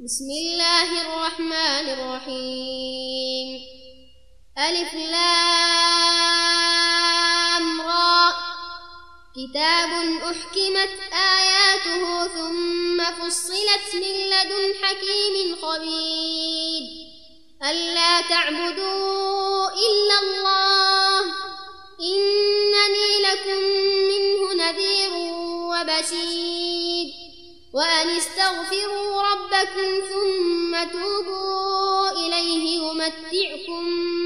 بسم الله الرحمن الرحيم. ألف لام را. كتاب أحكمت آياته ثم فصلت من لدن حكيم خبير. ألا تعبدوا إلا الله إنني لكم منه نذير وبشير. وأن استغفروا ربكم ثم توبوا إليه يمتعكم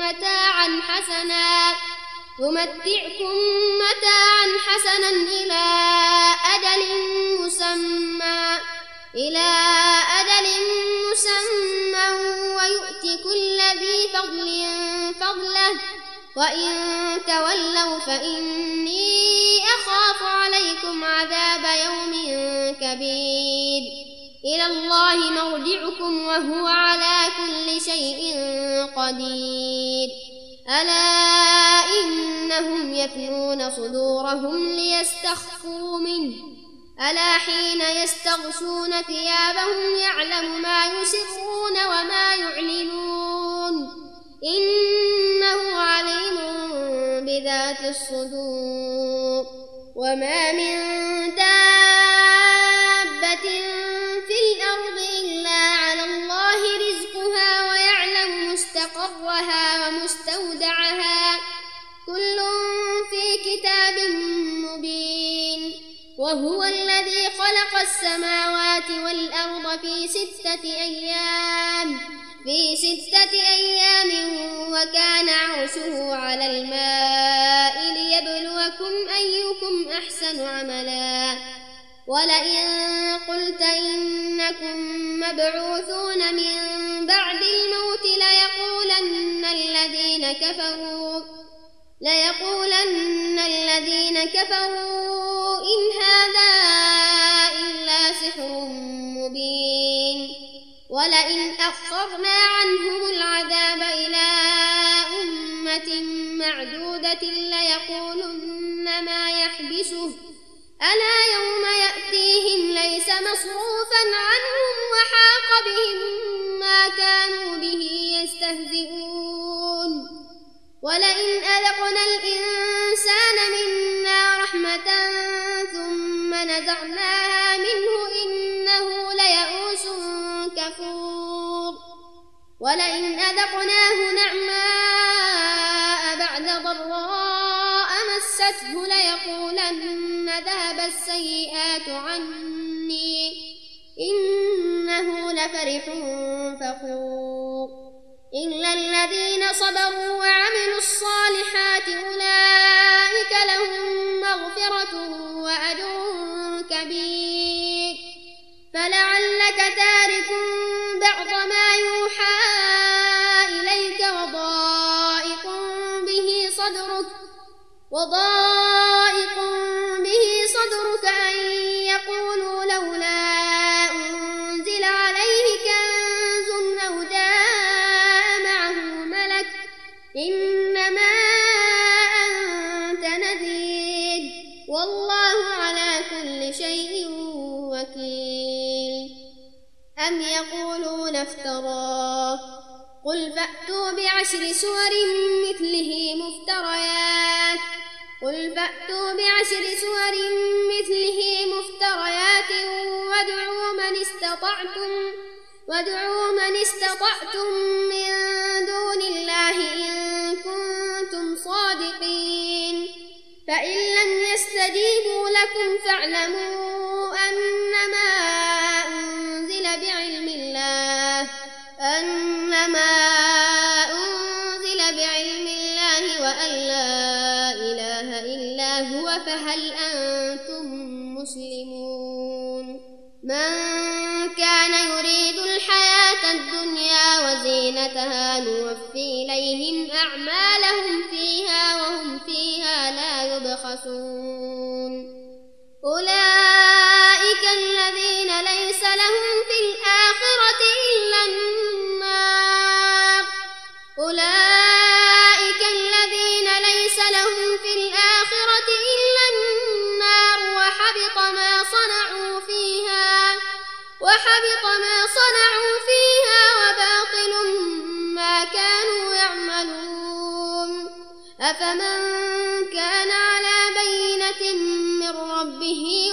متاعا حسنا إلى أجل مسمى ويؤت كل ذي فضل فضله. وإن تولوا فإني أخاف عليكم عذاب يوم كبير. إلى الله مرجعكم وهو على كل شيء قدير. ألا إنهم يثنون صدورهم ليستخفوا منه. ألا حين يستغشون ثيابهم يعلم ما يسرون وما يعلنون إنه عليم بذات الصدور. وما من دابة في الأرض إلا على الله رزقها ويعلم مستقرها ومستودعها كل في كتاب مبين. وهو الذي خلق السماوات والأرض في ستة أيام وكان عرشه على الماء ليبلوكم أيكم أحسن عملا. ولئن قلت إنكم مبعوثون من بعد الموت ليقولن الذين كفروا إن هذا إلا سحر مبين. ولئن أخرنا عنهم العذاب إلى أمة معدودة ليقولن ما يحبسه ألا يوم يأتيهم ليس مصروفا عنهم وحاق بهم ما كانوا به يستهزئون. ولئن أذقنا الإنسان منا رحمة ثم نزعناها منه إنه ليئوس كفور. ولئن أذقناه نعماء بعد ضراء مسته ليقولن ذهب السيئات عني إنه لفرح فخور. إلا الذين صبروا وعملوا الصالحات أولئك لهم مغفرة وأجر كبير. فلعلك تارك بعض ما يوحى إليك وضائق به صدرك أن يقولوا لولا أنزل عليه كنز أو جاء معه ملك إنما أنت نذير والله على كل شيء وكيل. أم يقولون افتراه قل فأتوا بعشر سور مثله مفتريات وادعوا من استطعتم من دون الله إن كنتم صادقين. فإن لم يستجيبوا لكم فاعلموا أنما أنزل بعلم الله وأن لا إله إلا هو فهل أنتم مسلمون. من كان يريد الحياة الدنيا وزينتها نوفي إليهم أعمالهم فيها وهم فيها لا يبخسون. أولئك الذين أفمن كان على بينة من ربه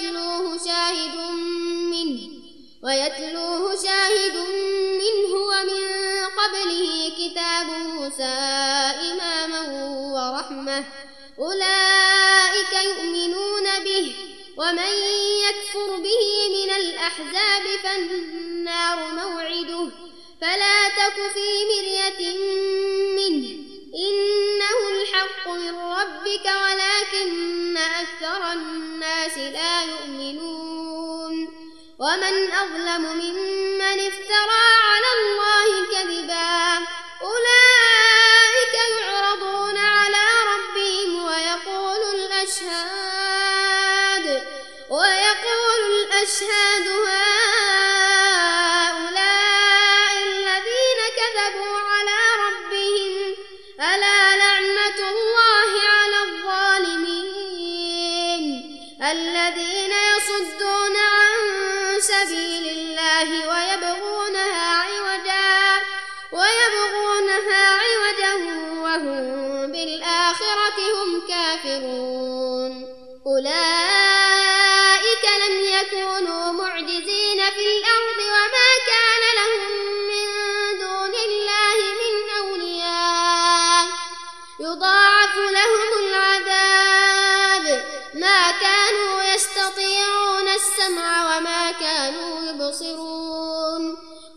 ويتلوه شاهد منه ومن قبله كتاب موسى إماما ورحمة أولئك يؤمنون به ومن يكفر به من الأحزاب فالنار موعده فلا تك في مرية منه إنه الحق من ربك ولكن أكثر الناس لا يؤمنون ومن أظلم ممن افترى على الله كذبا أولئك يعرضون على ربهم ويقول الأشهاد هؤلاء الذين كذبوا على ربهم ألا لعنة الله على الظالمين الذين يصدون عن سبيل الله ويبغونها عوجا وهم بالآخرة هم كافرون أولئك لم يكونوا معجزين في الأرض وما كان لهم من دون الله من أولياء يضاعف لهم العذاب ما كانوا يستطيعون السمع وما كانوا يبصرون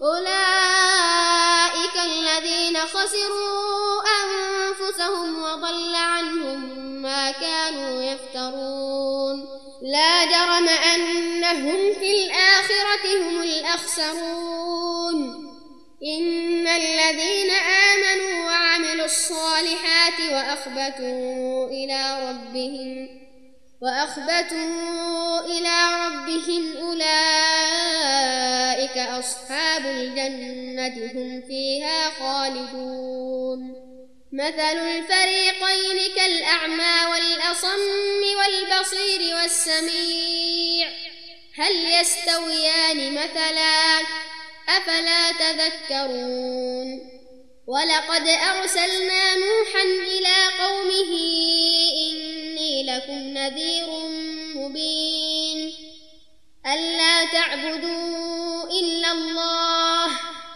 أولئك الذين خسروا أنفسهم وضل عنهم ما كانوا يفترون لا جرم أنهم في الآخرة هم الأخسرون إن الذين آمنوا وعملوا الصالحات وأخبتوا إلى ربهم أولئك أصحاب الجنة هم فيها خالدون مثل الفريقين كالأعمى والأصم والبصير والسميع هل يستويان مثلا أفلا تذكرون ولقد أرسلنا نوحا إلى قومه إني لكم نذير مبين ألا تعبدوا إلا الله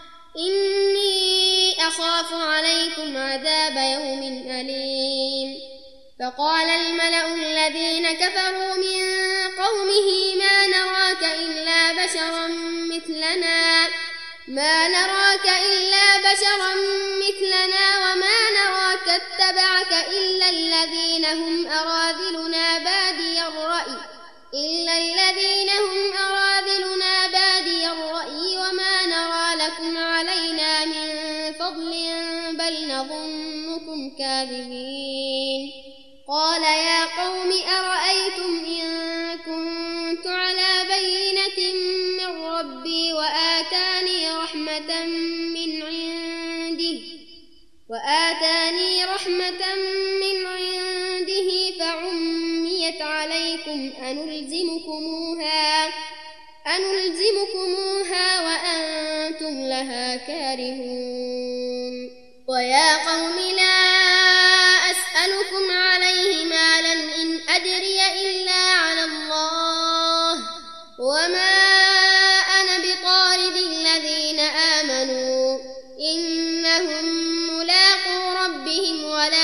إني أخاف عليكم عذاب يوم أليم فقال الملأ الذين كفروا من قومه ما نراك إلا مثلنا وما نراك اتبعك إلا الذين هم أراذلنا بادي الرأي وما نرى لكم علينا من فضل بل نظنكم كاذبين قال يا قوم أرأيتم إن كنت على بينة من ربي وآتاني رحمة من عنده فعميت عليكم أنلزمكموها وأنتم لها كارهون ويا قوم لا أسألكم عليه مالا إن أجري إلا على الله وما أنا بطارد الذين آمنوا إنهم ملاقو ربهم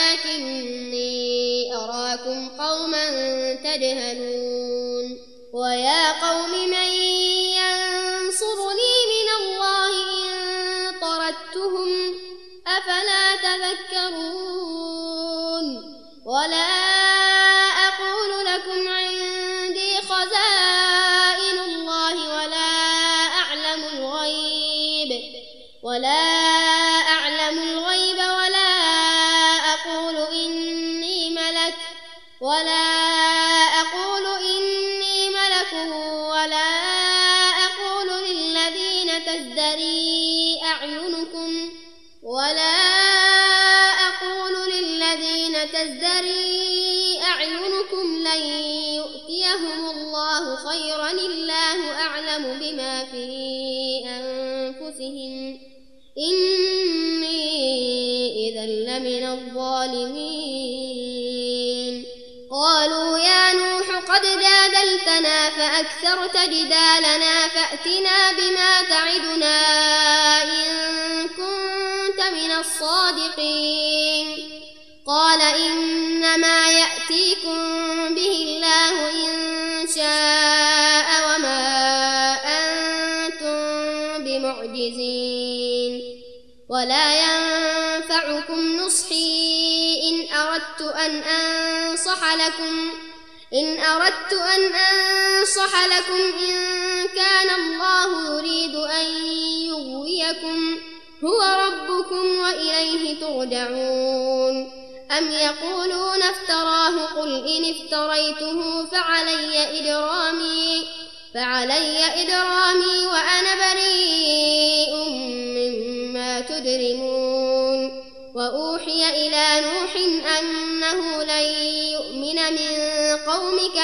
ولكني أراكم قوما تجهلون ويا قوم من ينصرني من الله إن طردتهم أفلا تذكرون ولا أقول لكم عندي خزائن الله ولا أعلم الغيب ولا أقول إني ملك ولا أقول للذين تزدري أعينكم لن يؤتيهم الله خيرا الله أعلم بما في أنفسهم إني إذا لمن الظالمين أكثرت جدالنا فأتنا بما تعدنا إن كنت من الصادقين. قال إنما يأتيكم به الله إن شاء وما أنتم بمعجزين. ولا ينفعكم نصحي إن أردت أن أنصح لكم إن كان الله يريد أن يغويكم هو ربكم وإليه ترجعون. أم يقولون افتراه قل إن افتريته فعلي إجرامي وأنا بريء مما تجرمون. وأوحي إلى نوح أنه لن يؤمن من قومك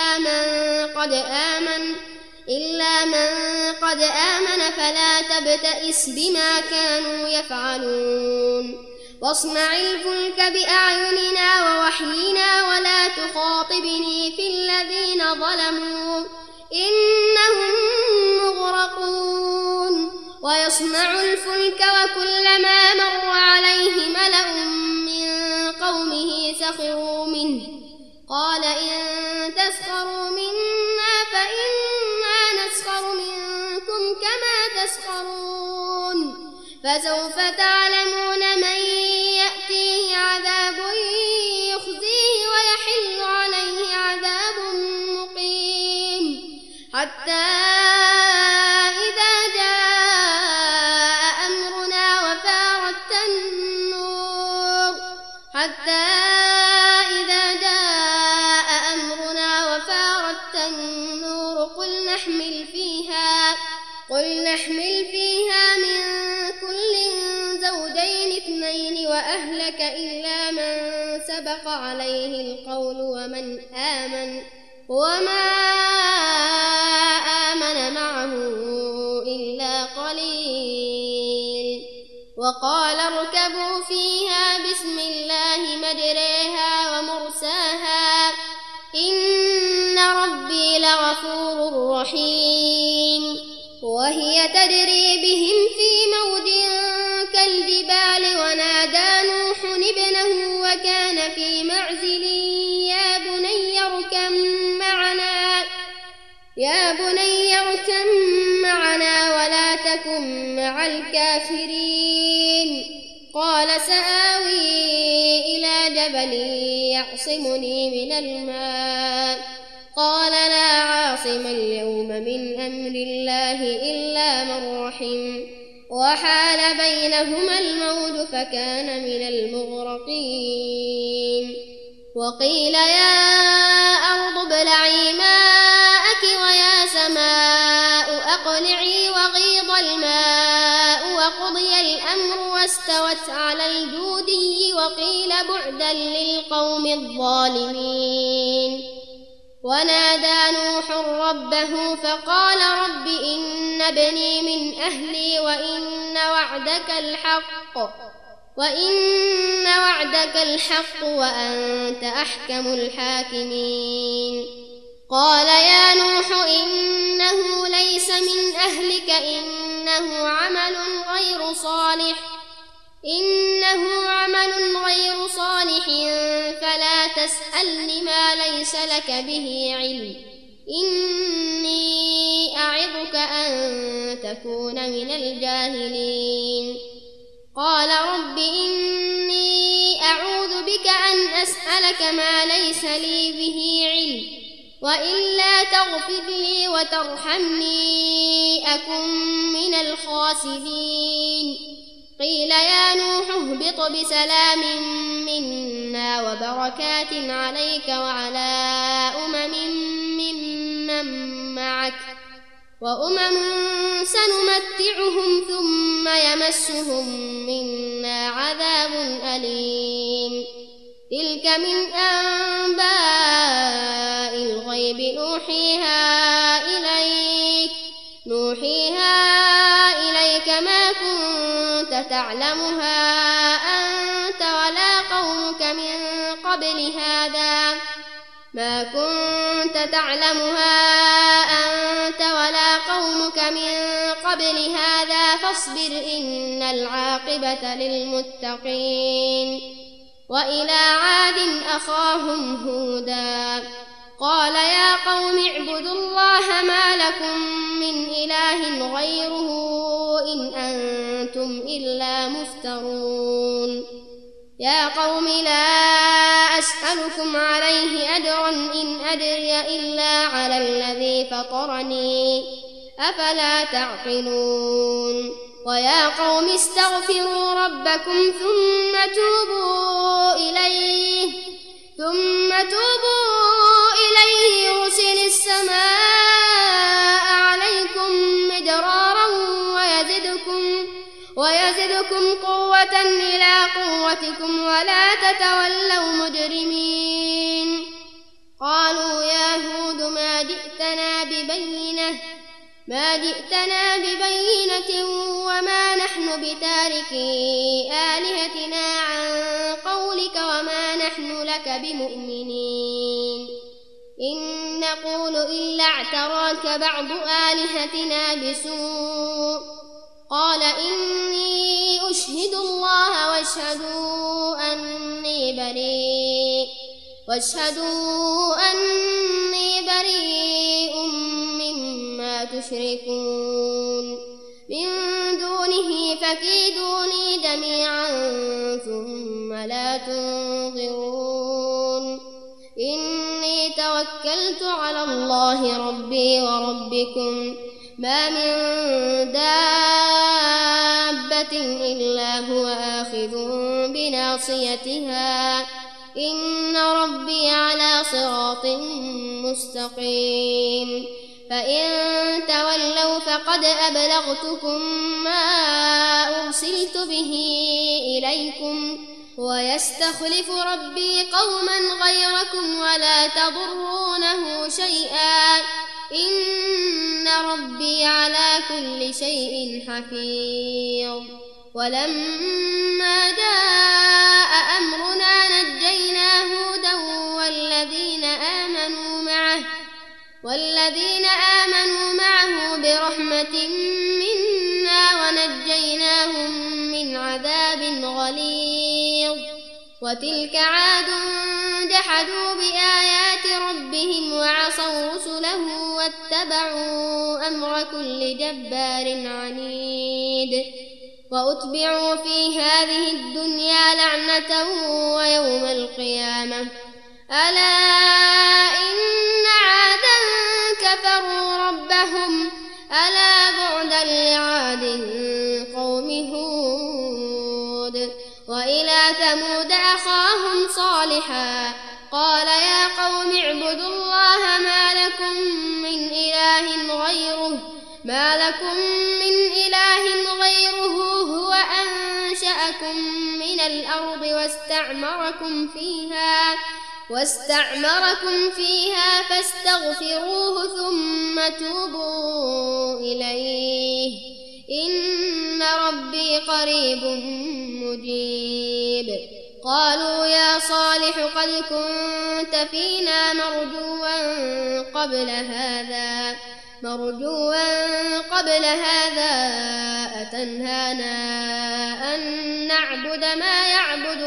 إلا من قد آمن فلا تبتئس بما كانوا يفعلون. واصنع الفلك بأعيننا ووحينا ولا تخاطبني في الذين ظلموا إنهم مغرقون. ويصنع الفلك وكلما مر عليه ملأ من قومه سخروا منه قال إن تسخروا منا فإنا نسخر منكم كما تسخرون. فسوف تعلمون من يأتيه عذاب يخزيه ويحل عليه عذاب مقيم. حتى إذا جاء أمرنا وفارت النور قل نحمل فيها من كل زوجين اثنين وأهلك إلا من سبق عليه القول وما آمن معه إلا قليل. وقال اركبوا فيها بسم الله مجريها ومرساها إن ربي لغفور رحيم. وهي تجري بهم في موج كالجبال ونادى نوح ابنه وكان في معزل يا بني اركب معنا ولا تكن مع الكافرين. قال سآوي إلى جبل يعصمني من الماء. قال لا عاصم اليوم من أمر الله إلا من رحم. وحال بينهما الموج فكان من المغرقين. وقيل يا أرض ابلعي ماءك ويا سماء أقلعي وغيض الماء وقضي الأمر واستوت على الجودي وقيل بعدا للقوم الظالمين. ونادى نوح ربه فقال رب إن ابني من أهلي وإن وعدك الحق وأنت أحكم الحاكمين. قال يا نوح إنه ليس من أهلك إنه عمل غير صالح فلا تسألني ما ليس لك به علم إني أعظك أن تكون من الجاهلين. قال رب إني أعوذ بك أن أسألك ما ليس لي به علم وإلا تغفر لي وترحمني أكن من الخاسرين. قيل يا نوح اهبط بسلام منا وبركات عليك وعلى ممن معك وأمم سنمتعهم ثم يمسهم منا عذاب أليم. تلك من أنباء الغيب نوحيها إليك ما كنت تعلمها أنت ولا قومك من قبل هذا كنت تعلمها أنت ولا قومك من قبل هذا فاصبر إن العاقبة للمتقين. وإلى عاد أخاهم هودا قال يا قوم اعبدوا الله ما لكم من إله غيره إن أنتم إلا مفترون. يا قوم لا أسألكم عليه أجرا إن أجري إلا على الذي فطرني أفلا تعقلون. ويا قوم استغفروا ربكم ثم توبوا إليه يرسل السماء عليكم مدرارا ويزدكم قوة إلى قوتكم ولا تتولوا مجرمين. قالوا يا هود ما جئتنا ببينة وما نحن بتاركي آلهتنا عن قولك وما نحن لك بمؤمنين إن نقول إلا اعتراك بعض آلهتنا بسوء. قال إني أشهد الله واشهدوا أني بريء مما تشركون من دونه فكيدوني جميعا ثم لا تنظرون. إني توكلت على الله ربي وربكم ما من دابة إلا هو آخذ بناصيتها إن ربي على صراط مستقيم. فإن تولوا فقد أبلغتكم ما أرسلت به إليكم ويستخلف ربي قوما غيركم ولا تضرونه شيئا إن ربي على كل شيء حفيظ. ولما جاء أمرنا نجينا هودا والذين آمنوا معه برحمة منا ونجيناهم من عذاب غليظ. وتلك عاد جحدوا بآيات ربهم وعصوا رسله واتبعوا أمر كل جبار عنيد. وأتبعوا في هذه الدنيا لعنة ويوم القيامة ألا إن عادا كفروا ربهم ألا بعدا لعاد قوم هود. وإلى ثمود أخاهم صالحا قال يا قوم اعبدوا الله ما لكم من إله غيره هو أنشأكم من الأرض واستعمركم فيها فاستغفروه ثم توبوا إليه إن ربي قريب مجيب. قالوا يا صالح قد كنت فينا مرجوا قبل هذا أتنهانا أن نعبد ما يعبد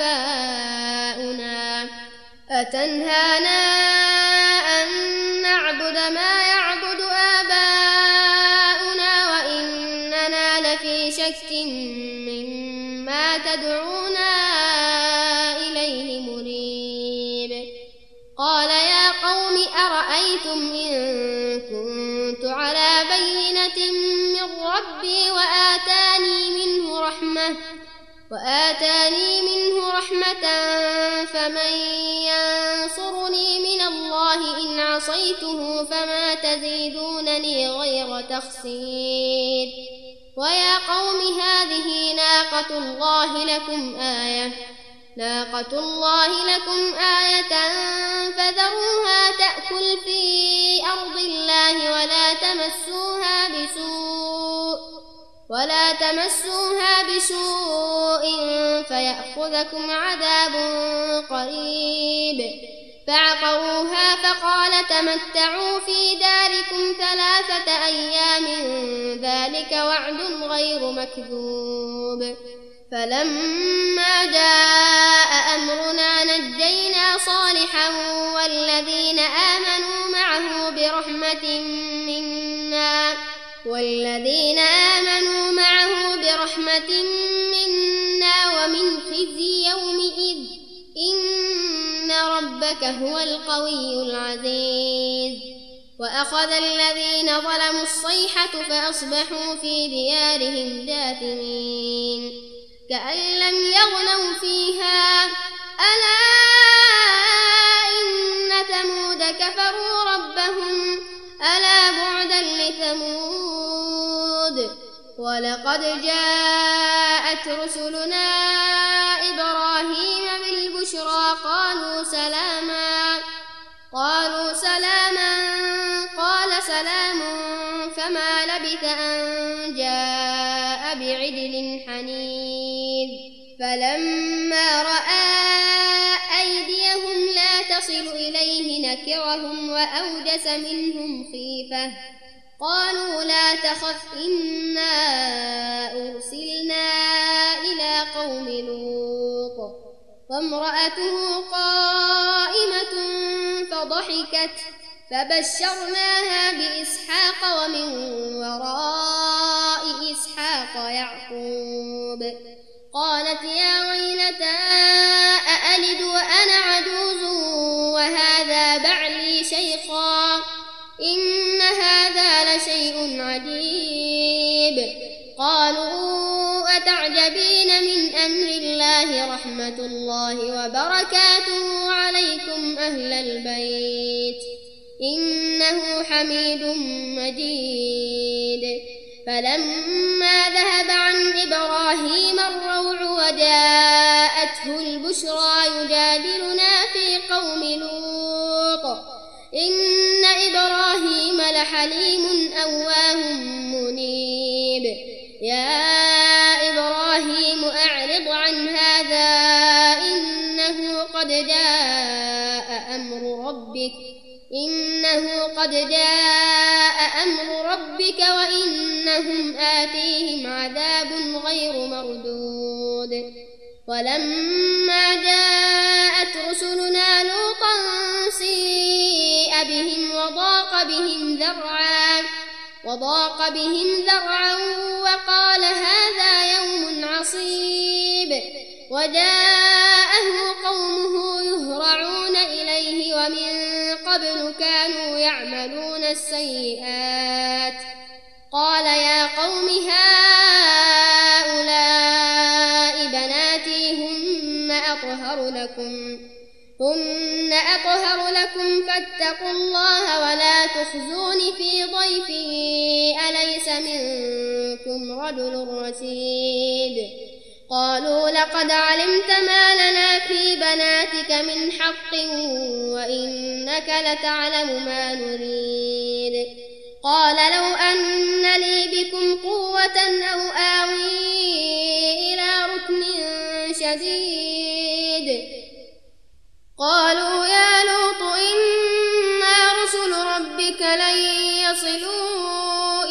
آباؤنا وإننا لفي شك مما تدعونا إليه مريب. قال يا قوم أرأيتم إن كنت على بينة من ربي وآتاني منه رحمة فمن ينصرني من الله إن عصيته فما تزيدونني غير تخسير. ويا قوم هذه ناقة الله لكم آية فذروها تأكل في أرض الله ولا تمسوها بسوء فيأخذكم عذاب قريب. فعقروها فقال تمتعوا في داركم 3 أيام ذلك وعد غير مكذوب فلما جاء أمرنا نجينا صالحا والذين آمنوا معه برحمة منا ومن خزي يومئذ إن ربك هو القوي العزيز وأخذ الذين ظلموا الصيحة فأصبحوا في ديارهم جاثمين كأن لم يغنوا فيها ألا إن ثمود كفروا ربهم ألا بعدا لثمود ولقد جاءت رسلنا إبراهيم بالبشرى قالوا سلاما قال سلام فما لبث أن جاء بعجل حنيذ فلما رأى أيديهم لا تصل إليه نكرهم وأوجس منهم خيفة قالوا لا تخف إنا أرسلنا إلى قوم لوط وامرأته قائمة فضحكت فبشرناها بإسحاق ومن وراء إسحاق يعقوب قالت يا ويلتى أألد وأنا عجوز وهذا بعلي شيخا إن هذا لشيء عجيب قالوا أتعجبين من أمر الله رحمة الله وبركاته عليكم أهل البيت إنه حميد مجيد فلما ذهب عن إبراهيم الروع وجاءته البشرى يجادلنا في قوم لوط إن إبراهيم لحليم أواه منيب يا إبراهيم أعرض عن هذا إنه قد جاء أمر ربك وإنهم آتيهم عذاب غير مردود ولما جاءت رسلنا لوطا سيء بهم وضاق بهم ذرعا وقال هذا يوم عصيب وجاءه قومه يهرعون إليه ومن قبل كانوا يعملون السيئات قال يا قوم هؤلاء بناتي هن أطهر لكم فاتقوا الله ولا تخزون في ضيفي أليس منكم رجل رشيد قالوا لقد علمت ما لنا في بناتك من حق وإنك لتعلم ما نريد قال لو أن لي بكم قوة أو آوي إلى ركن شديد قالوا يا لوط إنا رسل ربك لن يصلوا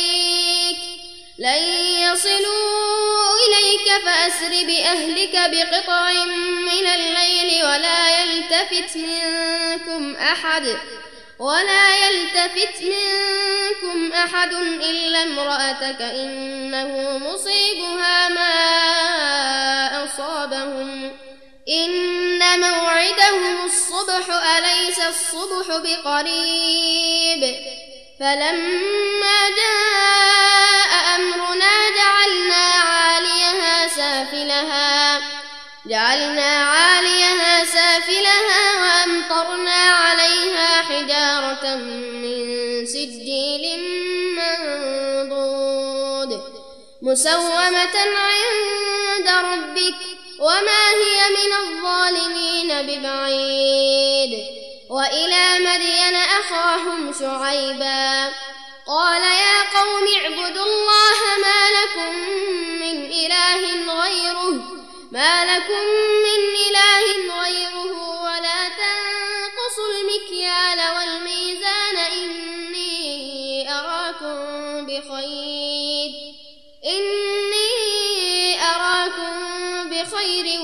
إليك فأسر بأهلك بقطع من الليل ولا يلتفت منكم أحد إلا امرأتك إنه مصيبها ما أصابهم إن موعدهم الصبح أليس الصبح بقريب فلما جاء أمرنا جعلنا عاليها سافلها وأمطرنا عليها حجارة من سجيل منضود مسومة عند ربك وما هي من الظالمين ببعيد وإلى مدين أخاهم شعيبا قال يا قوم اعبدوا الله ما لكم من إله غيره ولا تنقضوا بخير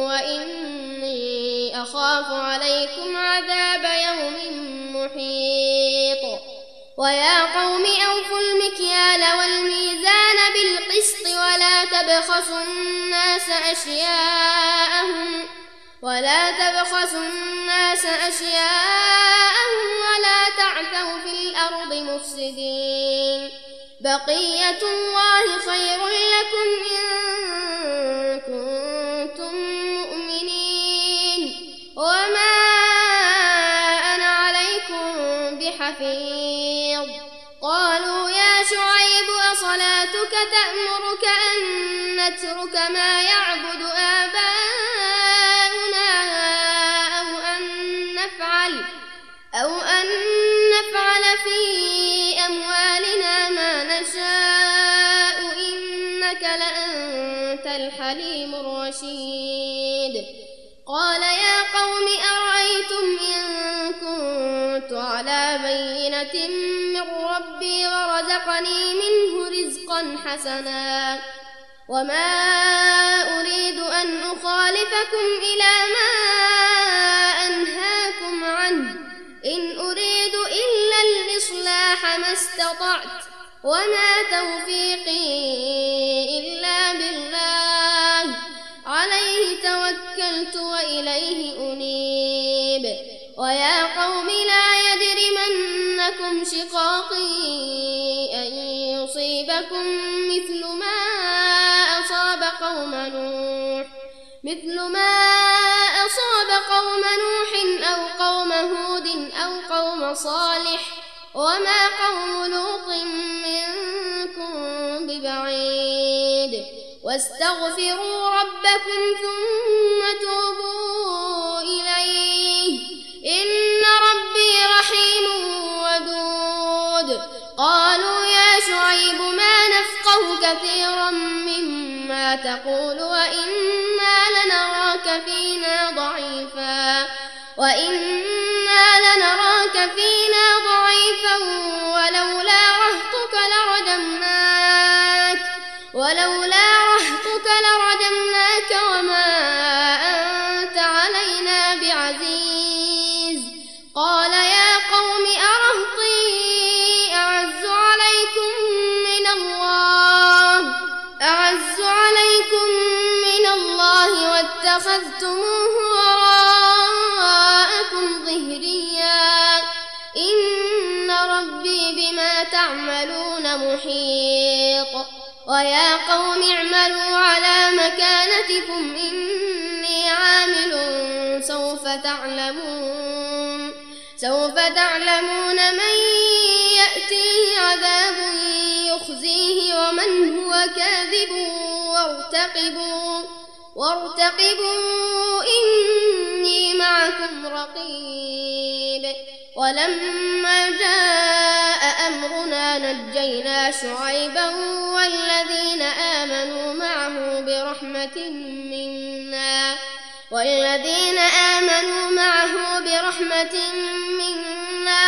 وإني أخاف عليكم عذاب يوم محيط. ويا قوم أوفوا المكيال والميزان بالقسط ولا تبخسوا الناس أشياءهم ولا تعثوا في الأرض مفسدين. بقية الله خير لكم إن كنتم مؤمنين وما أنا عليكم بحفيظ. قالوا يا شعيب أصلاتك تأمرك أن نترك ما يعبد آباؤنا أو أن نفعل في أموالنا ما نشاء إنك لأنت الحليم الرشيد. قال يا قوم أرأيتم إن كنت على بينة من ربي ورزقني منه رزقا حسنا وما أريد أن أخالفكم إلى ما أنهاكم عنه إن أريد إلا الإصلاح ما استطعت وما توفيقي إلا بالله عليه توكلت وإليه أنيب. ويا قوم لا يجرمنكم شقاقي أن يصيبكم مثل ما أصاب قوم نوح أو قوم هود أو قوم صالح وما قوم لوط منكم ببعيد. واستغفروا ربكم ثم توبوا إليه إن ربي رحيم ودود. قالوا يا شعيب ما نفقه كثيرا مما تقول وإنا لنراك فينا ضعيفا ولولا رهطك لرجمناك وما أنت علينا بعزيز. قال يا قوم أرهطي أعز عليكم من الله واتخذتموه وراءكم ظهريا إن ربي بما تعملون محيط. ويا قوم اعملوا على مكانتكم إني عامل سوف تعلمون من يأتيه عذاب يخزيه ومن هو كاذب وارتقبوا إني معكم رقيب. ولما جاء أمرنا نجينا شعيبا والذين آمنوا معه برحمة منا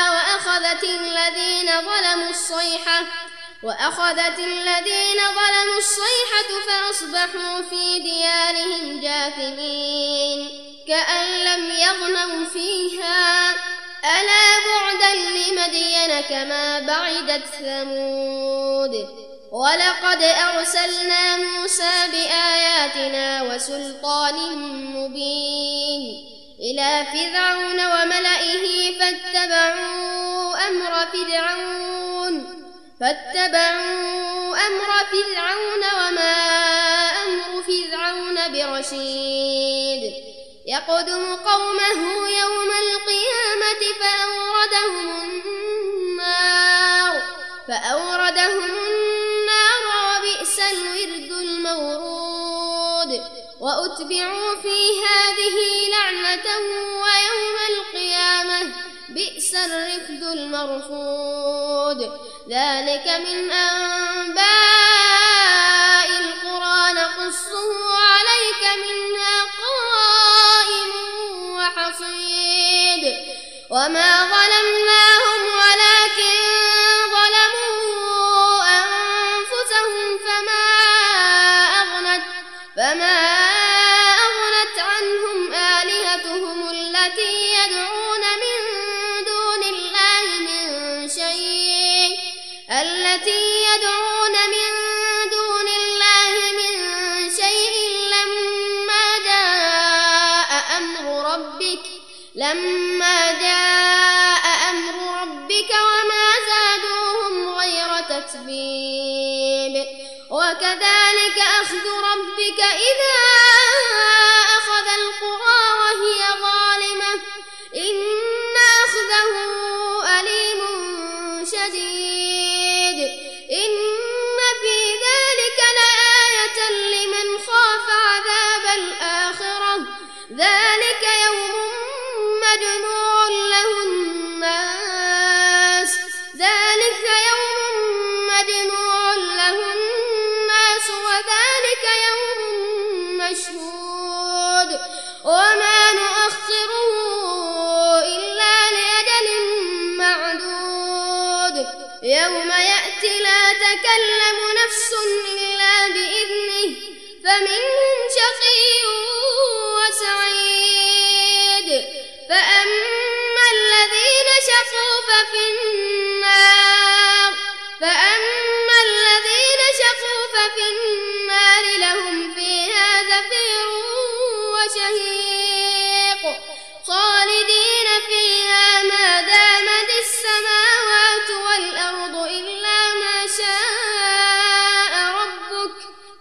وأخذت الذين ظلموا الصيحة فأصبحوا في ديارهم جاثمين كأن لم يغنوا فيها ألا بعدا لمدين كما بعدت ثمود. ولقد أرسلنا موسى بآياتنا وسلطان مبين إلى فرعون وملئه فاتبعوا أمر فرعون وما أمر فرعون برشيد. يقدم قومه يوم القيامة فأوردهم النار وبئس الورد المورود. وأتبعوا في هذه لعنة ويوم القيامة بئس الرفد المرفود. ذلك من أنباء القرى نقصه عليك منها قائم وحصيد. وما ظلمناهم ولكن ظلموا أنفسهم فما لما جاء أمر ربك وما زادوهم غير تتبيب وكذلك أخذ ربك إذا أخذ القرى وهي ظالمة إن أخذه أليم شديد إن في ذلك لآية لمن خاف عذاب الآخرة ذلك يوم مجموع له الناس وذلك يوم مشهود وما نؤخره إلا لأجل معدود يوم يأتي لا تكلم نفس إلا بإذنه فمنهم شقي وسعيد فأما الذين شقوا ففي النار لهم فيها زفير وشهيق خالدين فيها ما دامت السماوات والأرض إلا ما شاء ربك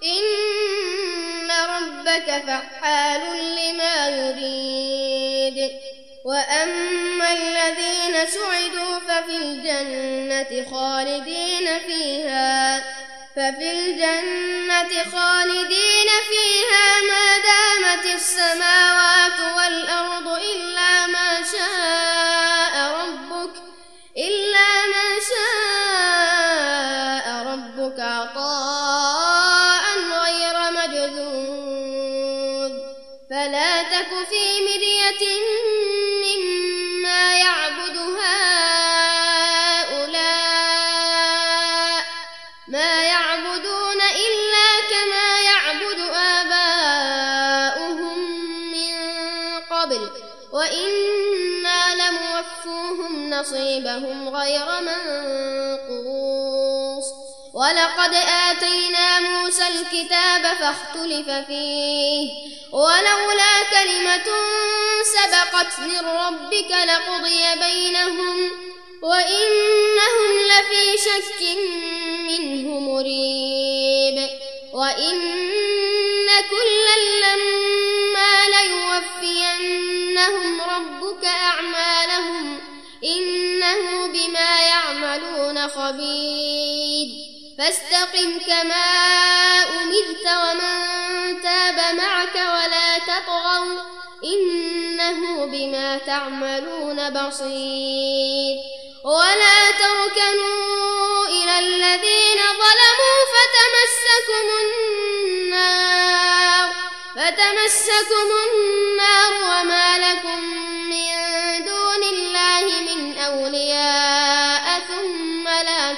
إن ربك فعال لما يريد وأما الذين سعدوا ففي الجنة خالدين فيها ما دامت السماوات والأرض إلا ما شاء ربك عطاء غير مجذوذ فلا تك في مرية مما يعبد هؤلاء ما يعبدون إلا كما يعبد آباؤهم من قبل وإنا لموفوهم نصيبهم غير منقوص ولقد آتينا موسى الكتاب فاختلف فيه ولولا كلمة سبقت من ربك لقضي بينهم وإنهم لفي شك منه مريب وإن كلا لما ليوفينهم ربك أعمالهم إنه بما يعملون خبير فاستقم كما أمرت ومن تاب معك ولا تطغوا إنه بما تعملون بصير ولا تركنوا إلى الذين ظلموا فتمسكم النار وما لكم من دون الله من أولياء ثم لا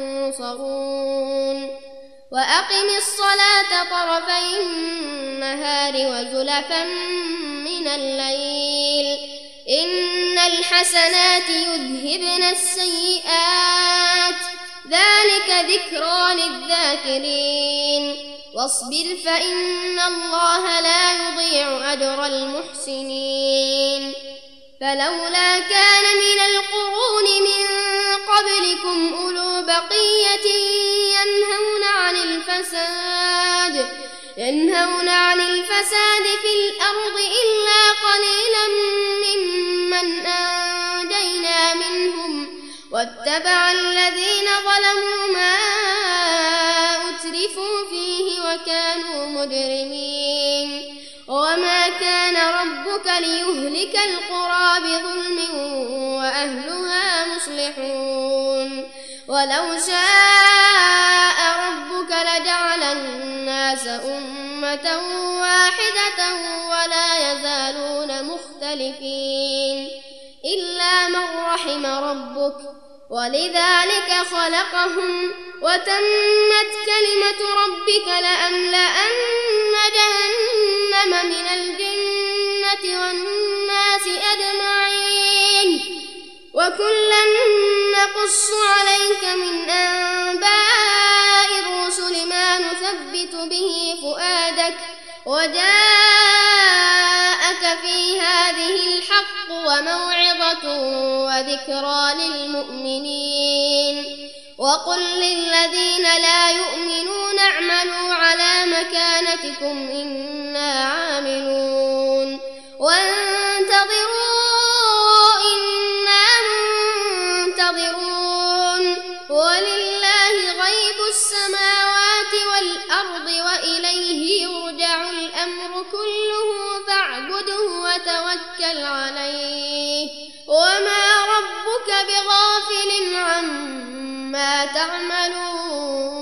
تنصرون وأقم الصلاة طرفي النهار وزلفا من الليل إن الحسنات يذهبن السيئات ذلك ذكرى للذاكرين واصبر فإن الله لا يضيع أجر المحسنين فلولا كان من القرون من قبلكم أولو بقية ينهون عن الفساد في الأرض إلا قليلا ممن أنجينا منهم واتبع الذين ظلموا ما أترفوا فيه وكانوا مجرمين وما كان ربك ليهلك القرى بظلم وأهلها مصلحون ولو شاء ربك لجعل الناس أمة واحدة ولا يزالون مختلفين إلا من رحم ربك ولذلك خلقهم وتمت كلمة ربك لأملأن جهنم من الجنة والناس أجمعين وكلا نقص عليك من أنباء الرسل ما نثبت به فؤادك وجاءك في هذه الحق وذكرى للمؤمنين وقل للذين لا يؤمنون اعملوا على مكانتكم إنا عاملون وانتظروا إنا منتظرون ولله غيب السماوات والأرض وإليه يرجع الأمر كله فاعبده وتوكل عليه وما ربك بغافل عما تعملون